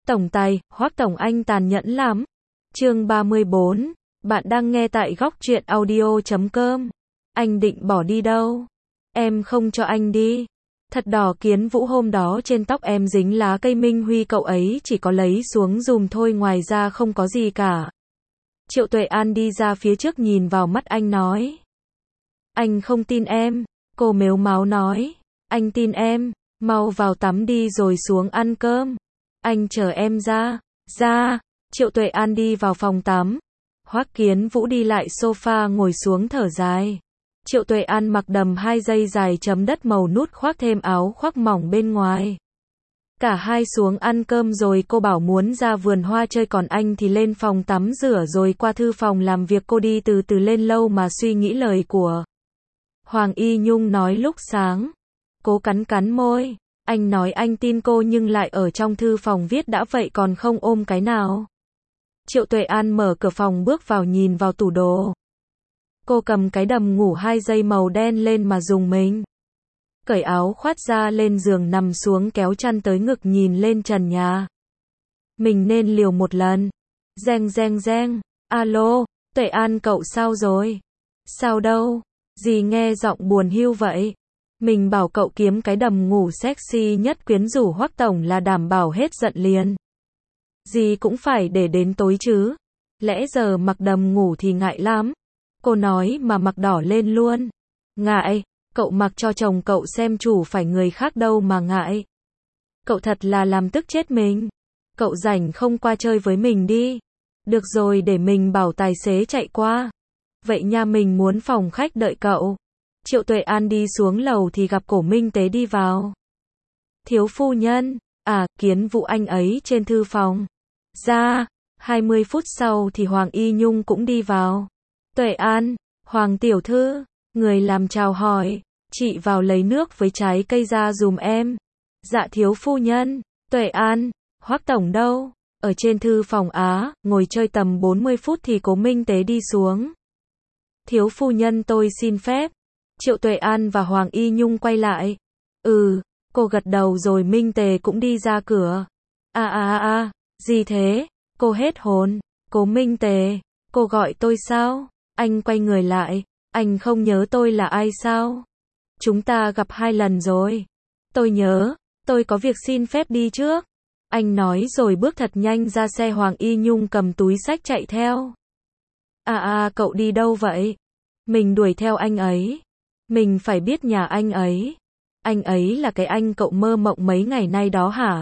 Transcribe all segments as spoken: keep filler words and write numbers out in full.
Tổng tài, Hoắc Tổng anh tàn nhẫn lắm. Chương ba mươi bốn. Bạn đang nghe tại góc truyện audio chấm com. Anh định bỏ đi đâu? Em không cho anh đi. Thật đỏ Kiến Vũ, hôm đó trên tóc em dính lá cây Minh Huy, cậu ấy chỉ có lấy xuống dùm thôi, ngoài ra không có gì cả. Triệu Tuệ An đi ra phía trước, nhìn vào mắt anh nói. Anh không tin em. Cô mếu máo nói. Anh tin em. Mau vào tắm đi rồi xuống ăn cơm. Anh chờ em ra. Ra. Triệu Tuệ An đi vào phòng tắm. Hoắc Kiến Vũ đi lại sofa ngồi xuống thở dài. Triệu Tuệ An mặc đầm hai dây dài chấm đất màu nút, khoác thêm áo khoác mỏng bên ngoài. Cả hai xuống ăn cơm rồi cô bảo muốn ra vườn hoa chơi, còn anh thì lên phòng tắm rửa rồi qua thư phòng làm việc. Cô đi từ từ lên lâu mà suy nghĩ lời của Hoàng Y Nhung nói lúc sáng. Cố cắn cắn môi. Anh nói anh tin cô nhưng lại ở trong thư phòng viết đã vậy còn không ôm cái nào. Triệu Tuệ An mở cửa phòng bước vào, nhìn vào tủ đồ. Cô cầm cái đầm ngủ hai dây màu đen lên mà dùng mình. Cởi áo khoác ra lên giường nằm xuống, kéo chăn tới ngực, nhìn lên trần nhà. Mình nên liều một lần. Reng reng reng. Alo, Tuệ An cậu sao rồi? Sao đâu? Gì nghe giọng buồn hiu vậy? Mình bảo cậu kiếm cái đầm ngủ sexy nhất quyến rũ Hoắc Tổng là đảm bảo hết giận liền. Gì cũng phải để đến tối chứ. Lẽ giờ mặc đầm ngủ thì ngại lắm. Cô nói mà mặc đỏ lên luôn. Ngại, cậu mặc cho chồng cậu xem, chủ phải người khác đâu mà ngại. Cậu thật là làm tức chết mình. Cậu rảnh không qua chơi với mình đi. Được rồi, để mình bảo tài xế chạy qua. Vậy nha, mình muốn phòng khách đợi cậu. Triệu Tuệ An đi xuống lầu thì gặp Cổ Minh Tế đi vào. Thiếu phu nhân, à, Kiến Vũ anh ấy trên thư phòng. Ra, hai mươi phút sau thì Hoàng Y Nhung cũng đi vào. Tuệ An, Hoàng tiểu thư, người làm chào hỏi, chị vào lấy nước với trái cây ra dùm em. Dạ thiếu phu nhân. Tuệ An, Hoắc Tổng đâu? Ở trên thư phòng á, ngồi chơi tầm bốn mươi phút thì Cố Minh Tế đi xuống. Thiếu phu nhân tôi xin phép. Triệu Tuệ An và Hoàng Y Nhung quay lại. Ừ, cô gật đầu rồi Minh Tề cũng đi ra cửa. À à à, gì thế? Cô hết hồn. Cố Minh Tề, cô gọi tôi sao? Anh quay người lại. Anh không nhớ tôi là ai sao? Chúng ta gặp hai lần rồi. Tôi nhớ, tôi có việc xin phép đi trước. Anh nói rồi bước thật nhanh ra xe. Hoàng Y Nhung cầm túi xách chạy theo. À à, cậu đi đâu vậy? Mình đuổi theo anh ấy. Mình phải biết nhà anh ấy. Anh ấy là cái anh cậu mơ mộng mấy ngày nay đó hả?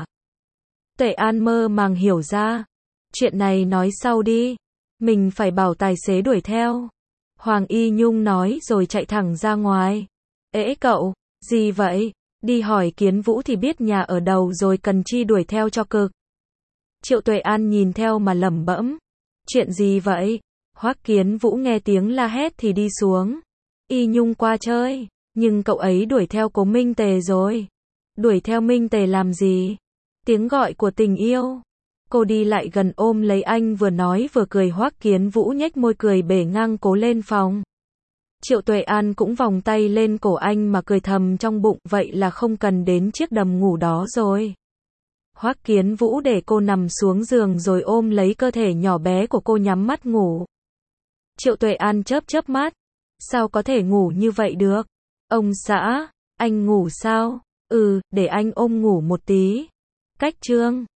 Tuệ An mơ màng hiểu ra. Chuyện này nói sau đi. Mình phải bảo tài xế đuổi theo. Hoàng Y Nhung nói rồi chạy thẳng ra ngoài. Ễ cậu, gì vậy? Đi hỏi Kiến Vũ thì biết nhà ở đâu rồi, cần chi đuổi theo cho cực. Triệu Tuệ An nhìn theo mà lẩm bẩm. Chuyện gì vậy? Hoắc Kiến Vũ nghe tiếng la hét thì đi xuống. Y Nhung qua chơi, nhưng cậu ấy đuổi theo Cố Minh Tề rồi. Đuổi theo Minh Tề làm gì? Tiếng gọi của tình yêu. Cô đi lại gần ôm lấy anh, vừa nói vừa cười. Hoắc Kiến Vũ nhếch môi cười bể ngang. Cố lên phòng. Triệu Tuệ An cũng vòng tay lên cổ anh mà cười thầm trong bụng, vậy là không cần đến chiếc đầm ngủ đó rồi. Hoắc Kiến Vũ để cô nằm xuống giường rồi ôm lấy cơ thể nhỏ bé của cô, nhắm mắt ngủ. Triệu Tuệ An chớp chớp mắt. Sao có thể ngủ như vậy được? Ông xã, anh ngủ sao? Ừ, để anh ôm ngủ một tí. Cách chương